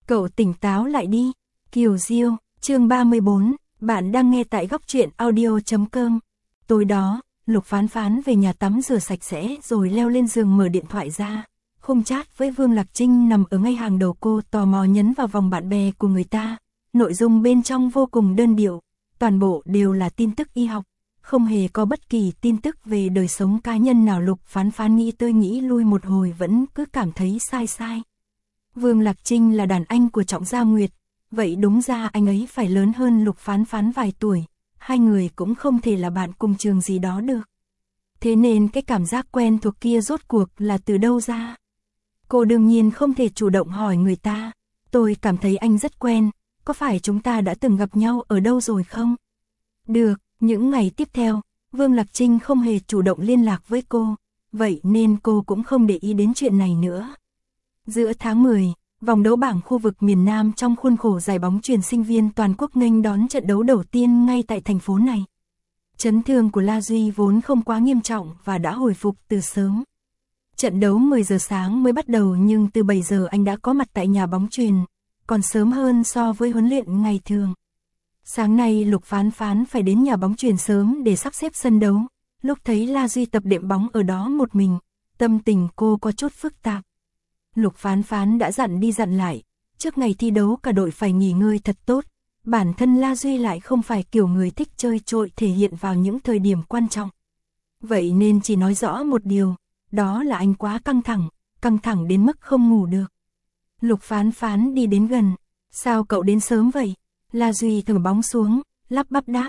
Cậu tỉnh táo lại đi. Kiều Diêu, chương 34, bạn đang nghe tại góc truyện audio.com. Tối đó, Lục Phán Phán về nhà tắm rửa sạch sẽ rồi leo lên giường mở điện thoại ra. Khung chat với Vương Lạc Trinh nằm ở ngay hàng đầu, cô tò mò nhấn vào vòng bạn bè của người ta. Nội dung bên trong vô cùng đơn điệu, toàn bộ đều là tin tức y học, không hề có bất kỳ tin tức về đời sống cá nhân nào. Lục Phán Phán nghĩ tới nghĩ lui một hồi vẫn cứ cảm thấy sai sai. Vương Lạc Trinh là đàn anh của Trọng Gia Nguyệt, vậy đúng ra anh ấy phải lớn hơn Lục Phán Phán vài tuổi, hai người cũng không thể là bạn cùng trường gì đó được. Thế nên cái cảm giác quen thuộc kia rốt cuộc là từ đâu ra? Cô đương nhiên không thể chủ động hỏi người ta, tôi cảm thấy anh rất quen, có phải chúng ta đã từng gặp nhau ở đâu rồi không? Được, những ngày tiếp theo, Vương Lạc Trinh không hề chủ động liên lạc với cô, vậy nên cô cũng không để ý đến chuyện này nữa. Giữa tháng 10, vòng đấu bảng khu vực miền Nam trong khuôn khổ giải bóng chuyền sinh viên toàn quốc nghênh đón trận đấu đầu tiên ngay tại thành phố này. Chấn thương của La Duy vốn không quá nghiêm trọng và đã hồi phục từ sớm. Trận đấu 10 giờ sáng mới bắt đầu nhưng từ 7 giờ anh đã có mặt tại nhà bóng chuyền, còn sớm hơn so với huấn luyện ngày thường. Sáng nay Lục Phán Phán phải đến nhà bóng chuyền sớm để sắp xếp sân đấu. Lúc thấy La Duy tập đệm bóng ở đó một mình, tâm tình cô có chút phức tạp. Lục Phán Phán đã dặn đi dặn lại, trước ngày thi đấu cả đội phải nghỉ ngơi thật tốt. Bản thân La Duy lại không phải kiểu người thích chơi trội thể hiện vào những thời điểm quan trọng. Vậy nên chỉ nói rõ một điều, đó là anh quá căng thẳng đến mức không ngủ được. Lục Phán Phán đi đến gần, sao cậu đến sớm vậy? La Duy thở bóng xuống, lắp bắp đáp,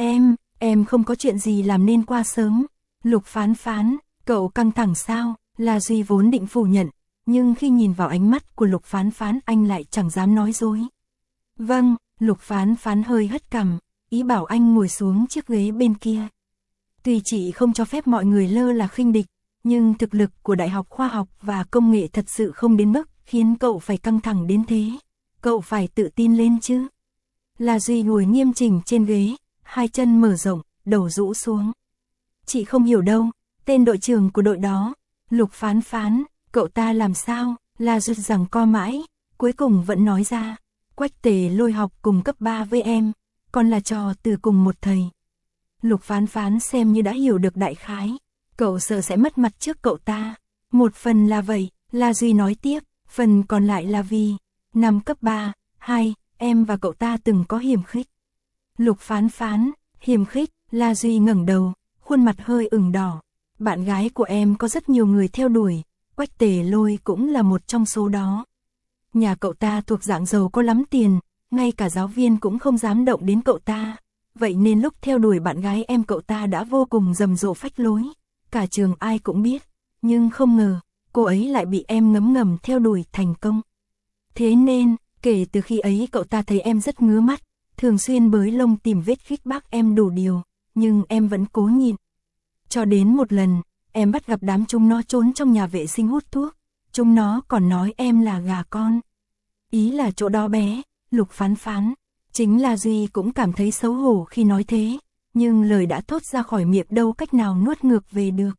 em không có chuyện gì làm nên qua sớm. Lục Phán Phán, cậu căng thẳng sao? La Duy vốn định phủ nhận, nhưng khi nhìn vào ánh mắt của Lục Phán Phán anh lại chẳng dám nói dối. Vâng, Lục Phán Phán hơi hất cằm, ý bảo anh ngồi xuống chiếc ghế bên kia. Tuy chị không cho phép mọi người lơ là khinh địch, nhưng thực lực của Đại học Khoa học và Công nghệ thật sự không đến mức khiến cậu phải căng thẳng đến thế. Cậu phải tự tin lên chứ. La Duy ngồi nghiêm chỉnh trên ghế, hai chân mở rộng, đầu rũ xuống. Chị không hiểu đâu, tên đội trưởng của đội đó, Lục Phán Phán, cậu ta làm sao? La Duy giằng co mãi, cuối cùng vẫn nói ra, Quách Tề Lôi học cùng cấp 3 với em, còn là trò từ cùng một thầy. Lục Phán Phán xem như đã hiểu được đại khái, cậu sợ sẽ mất mặt trước cậu ta. Một phần là vậy, La Duy nói tiếp, phần còn lại là vì, năm cấp 3, em và cậu ta từng có hiềm khích. Lục Phán Phán, hiềm khích? La Duy ngẩng đầu, khuôn mặt hơi ửng đỏ. Bạn gái của em có rất nhiều người theo đuổi, Quách Tề Lôi cũng là một trong số đó. Nhà cậu ta thuộc dạng giàu có lắm tiền, ngay cả giáo viên cũng không dám động đến cậu ta. Vậy nên lúc theo đuổi bạn gái em cậu ta đã vô cùng rầm rộ phách lối. Cả trường ai cũng biết, nhưng không ngờ, cô ấy lại bị em ngấm ngầm theo đuổi thành công. Thế nên, kể từ khi ấy cậu ta thấy em rất ngứa mắt, thường xuyên bới lông tìm vết khích bác em đủ điều, nhưng em vẫn cố nhịn. Cho đến một lần, em bắt gặp đám chúng nó trốn trong nhà vệ sinh hút thuốc, chúng nó còn nói em là gà con. Ý là chỗ đó bé, Lục Phán Phán. Chính La Duy cũng cảm thấy xấu hổ khi nói thế, nhưng lời đã thốt ra khỏi miệng đâu cách nào nuốt ngược về được.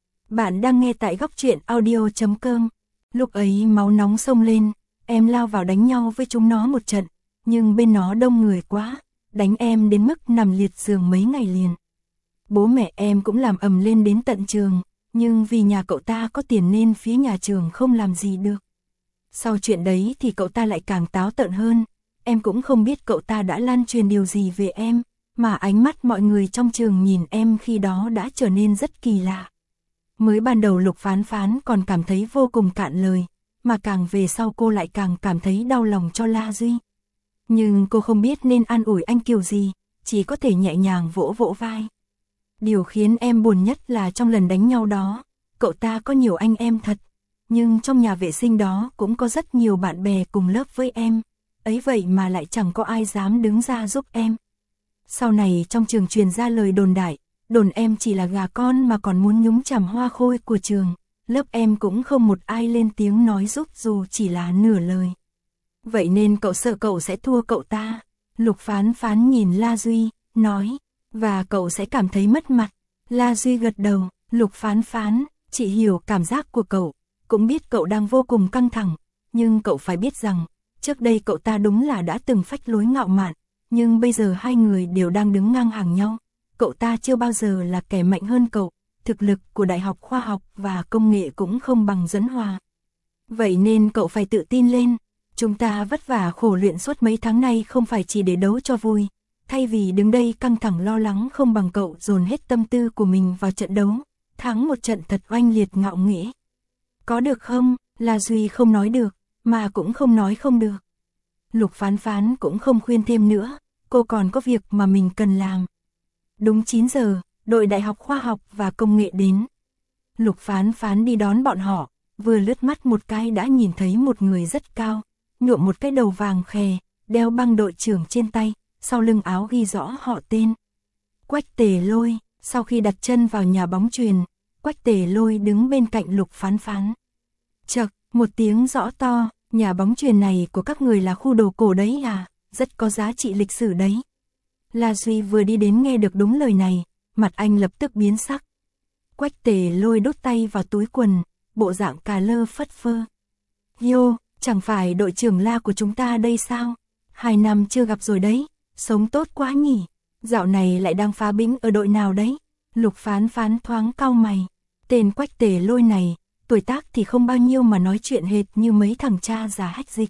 Bạn đang nghe tại góc truyện audio.com. Lúc ấy máu nóng sông lên, em lao vào đánh nhau với chúng nó một trận, nhưng bên nó đông người quá, đánh em đến mức nằm liệt giường mấy ngày liền. Bố mẹ em cũng làm ầm lên đến tận trường, nhưng vì nhà cậu ta có tiền nên phía nhà trường không làm gì được. Sau chuyện đấy thì cậu ta lại càng táo tợn hơn, em cũng không biết cậu ta đã lan truyền điều gì về em, mà ánh mắt mọi người trong trường nhìn em khi đó đã trở nên rất kỳ lạ. Mới ban đầu Lục Phán Phán còn cảm thấy vô cùng cạn lời, mà càng về sau cô lại càng cảm thấy đau lòng cho La Duy. Nhưng cô không biết nên an ủi anh kiểu gì, chỉ có thể nhẹ nhàng vỗ vỗ vai. Điều khiến em buồn nhất là trong lần đánh nhau đó, cậu ta có nhiều anh em thật, nhưng trong nhà vệ sinh đó cũng có rất nhiều bạn bè cùng lớp với em, ấy vậy mà lại chẳng có ai dám đứng ra giúp em. Sau này trong trường truyền ra lời đồn đại, đồn em chỉ là gà con mà còn muốn nhúng chàm hoa khôi của trường, lớp em cũng không một ai lên tiếng nói giúp dù chỉ là nửa lời. Vậy nên cậu sợ cậu sẽ thua cậu ta. Lục Phán Phán nhìn La Duy, nói, và cậu sẽ cảm thấy mất mặt. La Duy gật đầu, Lục Phán Phán, chị hiểu cảm giác của cậu, cũng biết cậu đang vô cùng căng thẳng, nhưng cậu phải biết rằng, Trước đây cậu ta đúng là đã từng phách lối ngạo mạn, nhưng bây giờ hai người đều đang đứng ngang hàng nhau. Cậu ta chưa bao giờ là kẻ mạnh hơn cậu, thực lực của Đại học Khoa học và Công nghệ cũng không bằng Dẫn Hòa. Vậy nên cậu phải tự tin lên. Chúng ta vất vả khổ luyện suốt mấy tháng nay không phải chỉ để đấu cho vui. Thay vì đứng đây căng thẳng lo lắng không bằng cậu dồn hết tâm tư của mình vào trận đấu, thắng một trận thật oanh liệt ngạo nghễ. Có được không? La Duy không nói được, mà cũng không nói không được. Lục Phán Phán cũng không khuyên thêm nữa, cô còn có việc mà mình cần làm. Đúng 9 giờ, đội Đại học Khoa học và Công nghệ đến. Lục Phán Phán đi đón bọn họ, vừa lướt mắt một cái đã nhìn thấy một người rất cao, nhuộm một cái đầu vàng khè, đeo băng đội trưởng trên tay, sau lưng áo ghi rõ họ tên. Quách Tề Lôi. Sau khi đặt chân vào nhà bóng chuyền, Quách Tề Lôi đứng bên cạnh Lục Phán Phán. Chậc, một tiếng rõ to, nhà bóng chuyền này của các người là khu đồ cổ đấy à, rất có giá trị lịch sử đấy. La Duy vừa đi đến nghe được đúng lời này, mặt anh lập tức biến sắc. Quách Tề Lôi đút tay vào túi quần, bộ dạng cà lơ phất phơ. Yo, chẳng phải đội trưởng La của chúng ta đây sao? 2 năm chưa gặp rồi đấy, sống tốt quá nhỉ. Dạo này lại đang phá bĩnh ở đội nào đấy? Lục Phán Phán thoáng cau mày. Tên Quách Tề Lôi này, tuổi tác thì không bao nhiêu mà nói chuyện hệt như mấy thằng cha già hách dịch.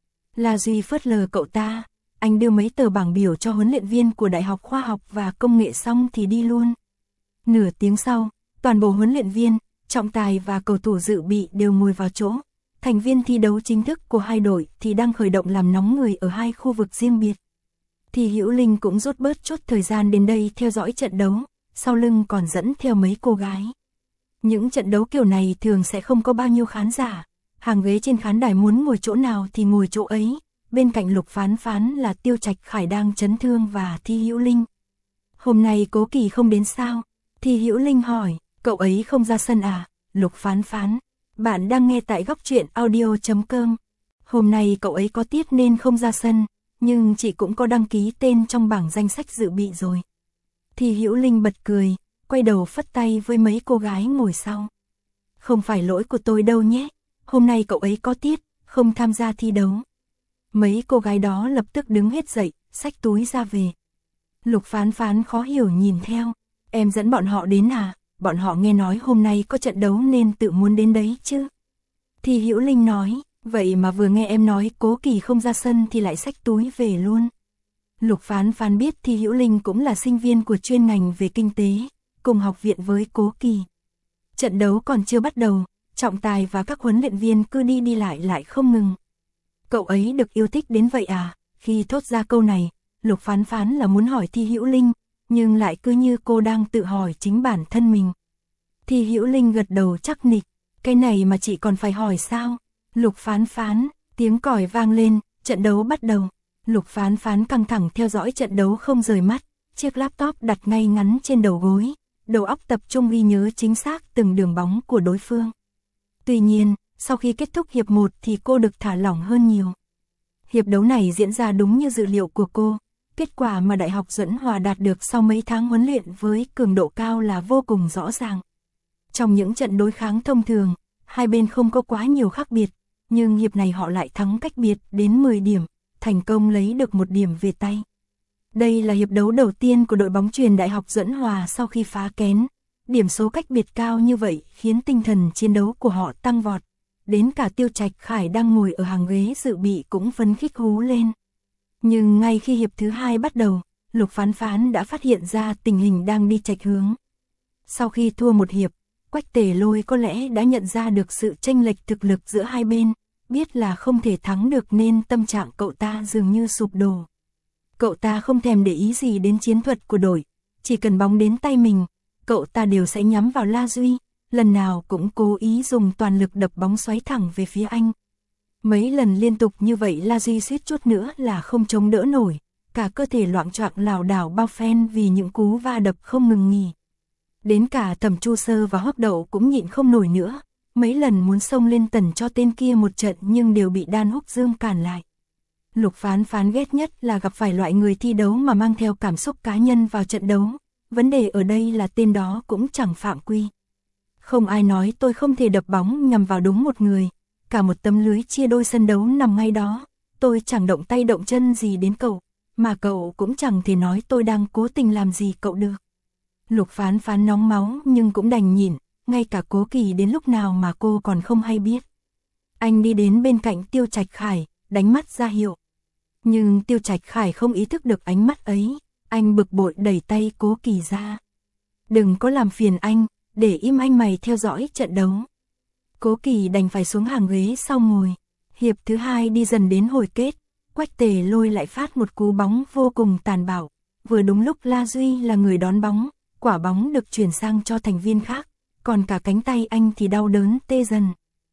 La Duy phớt lờ cậu ta, anh đưa mấy tờ bảng biểu cho huấn luyện viên của Đại học Khoa học và Công nghệ xong thì đi luôn. Nửa tiếng sau, toàn bộ huấn luyện viên, trọng tài và cầu thủ dự bị đều ngồi vào chỗ. Thành viên thi đấu chính thức của hai đội thì đang khởi động làm nóng người ở hai khu vực riêng biệt. Thì Hữu Linh cũng rút bớt chút thời gian đến đây theo dõi trận đấu, sau lưng còn dẫn theo mấy cô gái. Những trận đấu kiểu này thường sẽ không có bao nhiêu khán giả, hàng ghế trên khán đài muốn ngồi chỗ nào thì ngồi chỗ ấy. Bên cạnh Lục Phán Phán là Tiêu Trạch Khải đang chấn thương và Thi Hữu Linh. Hôm nay Cố Kỳ không đến sao? Thi Hữu Linh hỏi, cậu ấy không ra sân à? Lục Phán Phán, bạn đang nghe tại góc truyện audio.com. Hôm nay cậu ấy có tiết nên không ra sân, nhưng chị cũng có đăng ký tên trong bảng danh sách dự bị rồi. Thi Hữu Linh bật cười, quay đầu phất tay với mấy cô gái ngồi sau. Không phải lỗi của tôi đâu nhé, hôm nay cậu ấy có tiết, không tham gia thi đấu. Mấy cô gái đó lập tức đứng hết dậy, xách túi ra về. Lục Phán Phán khó hiểu nhìn theo, em dẫn bọn họ đến à? Bọn họ nghe nói hôm nay có trận đấu nên tự muốn đến đấy chứ. Thì Hữu Linh nói, vậy mà vừa nghe em nói Cố Kỳ không ra sân thì lại xách túi về luôn. Lục Phán Phán biết Thi Hữu Linh cũng là sinh viên của chuyên ngành về kinh tế, cùng học viện với Cố Kỳ. Trận đấu còn chưa bắt đầu, trọng tài và các huấn luyện viên cứ đi lại không ngừng. Cậu ấy được yêu thích đến vậy à? Khi thốt ra câu này, Lục Phán Phán là muốn hỏi Thi Hữu Linh, nhưng lại cứ như cô đang tự hỏi chính bản thân mình. Thi Hữu Linh gật đầu chắc nịch, cái này mà chị còn phải hỏi sao? Lục Phán Phán, tiếng còi vang lên, trận đấu bắt đầu. Lục Phán Phán căng thẳng theo dõi trận đấu không rời mắt, chiếc laptop đặt ngay ngắn trên đầu gối, đầu óc tập trung ghi nhớ chính xác từng đường bóng của đối phương. Tuy nhiên, sau khi kết thúc hiệp 1 thì cô được thả lỏng hơn nhiều. Hiệp đấu này diễn ra đúng như dự liệu của cô, kết quả mà Đại học Dẫn Hòa đạt được sau mấy tháng huấn luyện với cường độ cao là vô cùng rõ ràng. Trong những trận đối kháng thông thường, hai bên không có quá nhiều khác biệt, nhưng hiệp này họ lại thắng cách biệt đến 10 điểm, thành công lấy được 1 điểm về tay. Đây là hiệp đấu đầu tiên của đội bóng chuyền Đại học Dẫn Hòa sau khi phá kén. Điểm số cách biệt cao như vậy khiến tinh thần chiến đấu của họ tăng vọt. Đến cả Tiêu Trạch Khải đang ngồi ở hàng ghế dự bị cũng phấn khích hú lên. Nhưng ngay khi hiệp thứ 2 bắt đầu, Lục Phán Phán đã phát hiện ra tình hình đang đi chệch hướng. Sau khi thua một hiệp, Quách Tề Lôi có lẽ đã nhận ra được sự chênh lệch thực lực giữa hai bên, biết là không thể thắng được nên tâm trạng cậu ta dường như sụp đổ. Cậu ta không thèm để ý gì đến chiến thuật của đội, chỉ cần bóng đến tay mình, cậu ta đều sẽ nhắm vào La Duy, lần nào cũng cố ý dùng toàn lực đập bóng xoáy thẳng về phía anh. Mấy lần liên tục như vậy La Duy suýt chút nữa là không chống đỡ nổi, cả cơ thể loạng choạng lảo đảo bao phen vì những cú va đập không ngừng nghỉ. Đến cả Thẩm Chu Sơ và Hoắc Đậu cũng nhịn không nổi nữa, mấy lần muốn xông lên tần cho tên kia một trận nhưng đều bị Đan Húc Dương cản lại. Lục Phán Phán ghét nhất là gặp phải loại người thi đấu mà mang theo cảm xúc cá nhân vào trận đấu, vấn đề ở đây là tên đó cũng chẳng phạm quy. Không ai nói tôi không thể đập bóng nhằm vào đúng một người, cả một tấm lưới chia đôi sân đấu nằm ngay đó, tôi chẳng động tay động chân gì đến cậu, mà cậu cũng chẳng thể nói tôi đang cố tình làm gì cậu được. Lục Phán Phán nóng máu nhưng cũng đành nhịn, ngay cả Cố Kỳ đến lúc nào mà cô còn không hay biết. Anh đi đến bên cạnh Tiêu Trạch Khải, đánh mắt ra hiệu. Nhưng Tiêu Trạch Khải không ý thức được ánh mắt ấy, anh bực bội đẩy tay Cố Kỳ ra. Đừng có làm phiền anh, để im anh mày theo dõi trận đấu. Cố Kỳ đành phải xuống hàng ghế sau ngồi. Hiệp thứ 2 đi dần đến hồi kết, Quách Tề Lôi lại phát một cú bóng vô cùng tàn bạo. Vừa đúng lúc La Duy là người đón bóng, quả bóng được chuyển sang cho thành viên khác, còn cả cánh tay anh thì đau đớn tê dần.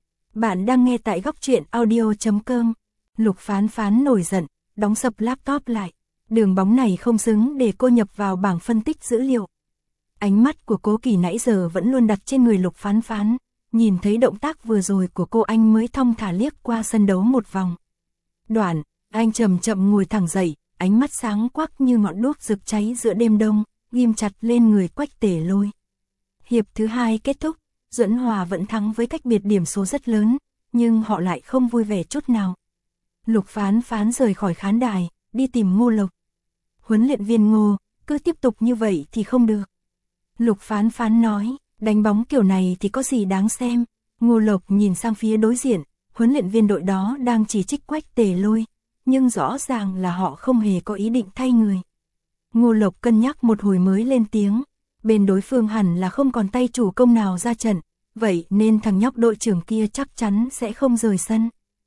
Bạn đang nghe tại góc truyện audio.com. Lục Phán Phán nổi giận, đóng sập laptop lại. Đường bóng này không xứng để cô nhập vào bảng phân tích dữ liệu. Ánh mắt của Cố Kỳ nãy giờ vẫn luôn đặt trên người Lục Phán Phán. Nhìn thấy động tác vừa rồi của cô anh mới thong thả liếc qua sân đấu một vòng. Đoạn, anh chậm chậm ngồi thẳng dậy, ánh mắt sáng quắc như ngọn đuốc rực cháy giữa đêm đông, ghim chặt lên người Quách Tề Lôi. Hiệp thứ 2 kết thúc, Duẫn Hòa vẫn thắng với cách biệt điểm số rất lớn, nhưng họ lại không vui vẻ chút nào. Lục Phán Phán rời khỏi khán đài, đi tìm Ngô Lộc. Huấn luyện viên Ngô, cứ tiếp tục như vậy thì không được. Lục Phán Phán nói, đánh bóng kiểu này thì có gì đáng xem. Ngô Lộc nhìn sang phía đối diện, huấn luyện viên đội đó đang chỉ trích Quách Tề Lôi, nhưng rõ ràng là họ không hề có ý định thay người. Ngô Lộc cân nhắc một hồi mới lên tiếng, bên đối phương hẳn là không còn tay chủ công nào ra trận, vậy nên thằng nhóc đội trưởng kia chắc chắn sẽ không rời sân.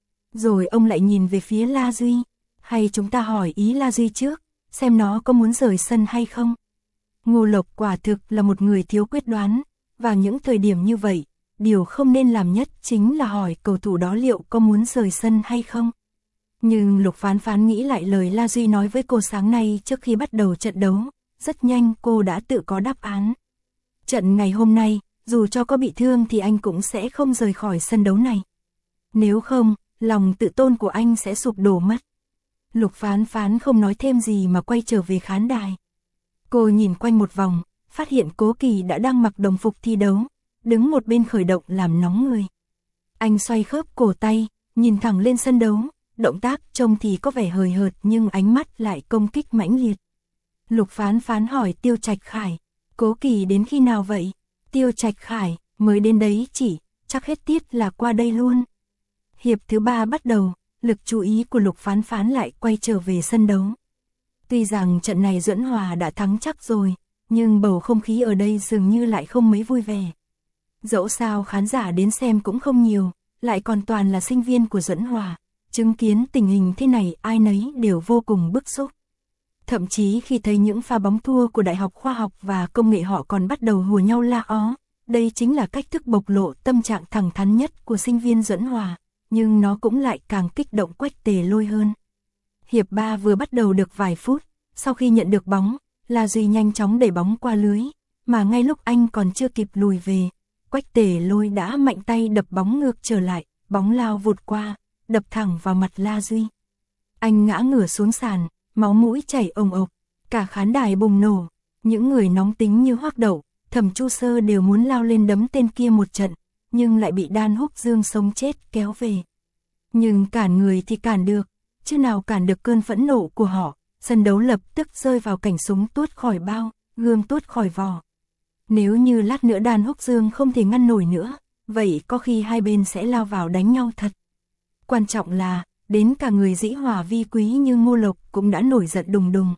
Rồi ông lại nhìn về phía La Duy, hay chúng ta hỏi ý La Duy trước, xem nó có muốn rời sân hay không. Ngô Lộc quả thực là một người thiếu quyết đoán, vào những thời điểm như vậy, điều không nên làm nhất chính là hỏi cầu thủ đó liệu có muốn rời sân hay không. Nhưng Lục Phán Phán nghĩ lại lời La Duy nói với cô sáng nay trước khi bắt đầu trận đấu, rất nhanh cô đã tự có đáp án. Trận ngày hôm nay, dù cho có bị thương thì anh cũng sẽ không rời khỏi sân đấu này. Nếu không, lòng tự tôn của anh sẽ sụp đổ mất. Lục Phán Phán không nói thêm gì mà quay trở về khán đài. Cô nhìn quanh một vòng, phát hiện Cố Kỳ đã đang mặc đồng phục thi đấu, đứng một bên khởi động làm nóng người. Anh xoay khớp cổ tay, nhìn thẳng lên sân đấu, động tác trông thì có vẻ hời hợt nhưng ánh mắt lại công kích mãnh liệt. Lục Phán Phán hỏi Tiêu Trạch Khải, Cố Kỳ đến khi nào vậy? Tiêu Trạch Khải, mới đến đấy chỉ, chắc hết tiết là qua đây luôn. Hiệp thứ 3 bắt đầu, lực chú ý của Lục Phán Phán lại quay trở về sân đấu. Tuy rằng trận này Duẫn Hòa đã thắng chắc rồi, nhưng bầu không khí ở đây dường như lại không mấy vui vẻ. Dẫu sao khán giả đến xem cũng không nhiều, lại còn toàn là sinh viên của Duẫn Hòa, chứng kiến tình hình thế này ai nấy đều vô cùng bức xúc. Thậm chí khi thấy những pha bóng thua của Đại học Khoa học và Công nghệ họ còn bắt đầu hùa nhau la ó, đây chính là cách thức bộc lộ tâm trạng thẳng thắn nhất của sinh viên Duẫn Hòa, nhưng nó cũng lại càng kích động Quách Tề Lôi hơn. Hiệp 3 vừa bắt đầu được vài phút, sau khi nhận được bóng, La Duy nhanh chóng đẩy bóng qua lưới, mà ngay lúc anh còn chưa kịp lùi về, Quách Tề Lôi đã mạnh tay đập bóng ngược trở lại, bóng lao vụt qua, đập thẳng vào mặt La Duy. Anh ngã ngửa xuống sàn, máu mũi chảy ồng ộc, cả khán đài bùng nổ, những người nóng tính như Hoắc Đậu, Thẩm Chu Sơ đều muốn lao lên đấm tên kia một trận, nhưng lại bị Đan Húc Dương sống chết kéo về. Nhưng cản người thì cản được, chứ nào cản được cơn phẫn nộ của họ. Sân đấu lập tức rơi vào cảnh súng tuốt khỏi bao, gươm tuốt khỏi vỏ. Nếu như lát nữa Đan Húc Dương không thể ngăn nổi nữa, vậy có khi hai bên sẽ lao vào đánh nhau thật. Quan trọng là, đến cả người dĩ hòa vi quý như Ngô Lộc cũng đã nổi giận đùng đùng.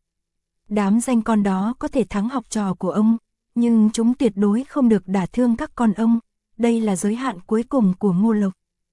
Đám danh con đó có thể thắng học trò của ông, nhưng chúng tuyệt đối không được đả thương các con ông. Đây là giới hạn cuối cùng của Ngô Lộc.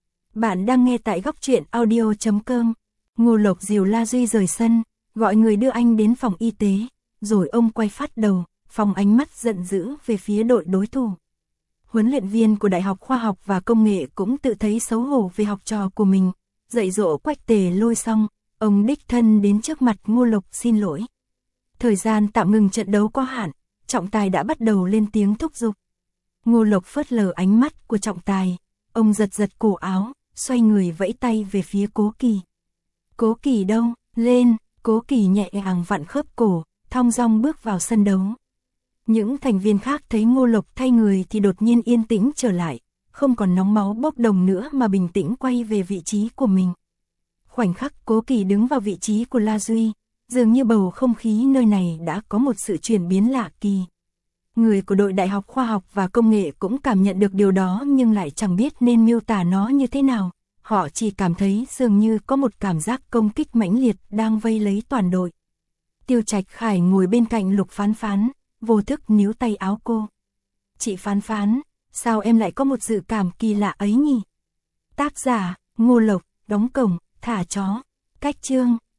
Bạn đang nghe tại góc truyện audio.com. Ngô Lộc dìu La Duy rời sân, gọi người đưa anh đến phòng y tế, rồi ông quay phát đầu, phóng ánh mắt giận dữ về phía đội đối thủ. Huấn luyện viên của Đại học Khoa học và Công nghệ cũng tự thấy xấu hổ về học trò của mình, dạy dỗ Quách Tề Lôi xong, ông đích thân đến trước mặt Ngô Lộc xin lỗi. Thời gian tạm ngừng trận đấu có hạn, trọng tài đã bắt đầu lên tiếng thúc giục. Ngô Lộc phớt lờ ánh mắt của trọng tài, ông giật giật cổ áo, xoay người vẫy tay về phía Cố Kỳ. Cố Kỳ đâu, lên. Cố Kỳ nhẹ nhàng vặn khớp cổ, thong dong bước vào sân đấu. Những thành viên khác thấy Ngô Lộc thay người thì đột nhiên yên tĩnh trở lại, không còn nóng máu bốc đồng nữa mà bình tĩnh quay về vị trí của mình. Khoảnh khắc Cố Kỳ đứng vào vị trí của La Duy, dường như bầu không khí nơi này đã có một sự chuyển biến lạ kỳ. Người của đội Đại học Khoa học và Công nghệ cũng cảm nhận được điều đó nhưng lại chẳng biết nên miêu tả nó như thế nào. Họ chỉ cảm thấy dường như có một cảm giác công kích mãnh liệt đang vây lấy toàn đội. Tiêu Trạch Khải ngồi bên cạnh Lục Phán Phán, vô thức níu tay áo cô. Chị Phán Phán, sao em lại có một dự cảm kỳ lạ ấy nhỉ? Tác giả, Ngô Lộc, đóng cổng, thả chó, cách chương.